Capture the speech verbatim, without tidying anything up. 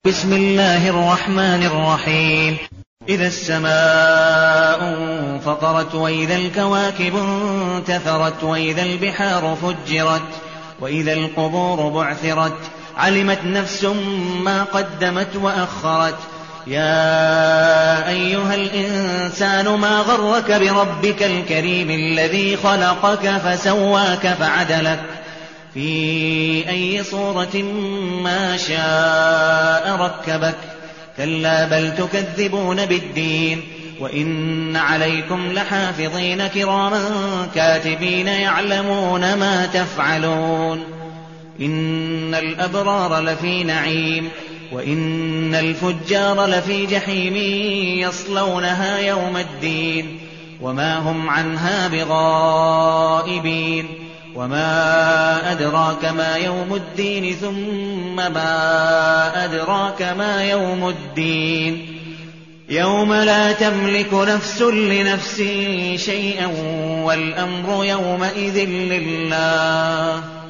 بسم الله الرحمن الرحيم. إذا السماء انفطرت وإذا الكواكب انتثرت وإذا البحار فجرت وإذا القبور بعثرت علمت نفس ما قدمت وأخرت. يا أيها الإنسان ما غرك بربك الكريم الذي خلقك فسواك فعدلك في أي صورة ما شاء ركبك. كلا بل تكذبون بالدين وإن عليكم لحافظين كراما كاتبين يعلمون ما تفعلون. إن الأبرار لفي نعيم وإن الفجار لفي جحيم يصلونها يوم الدين وما هم عنها بغائبين. وما أدراك ما يوم الدين ثم ما أدراك ما يوم الدين يوم لا تملك نفس لنفس شيئا والأمر يومئذ لله.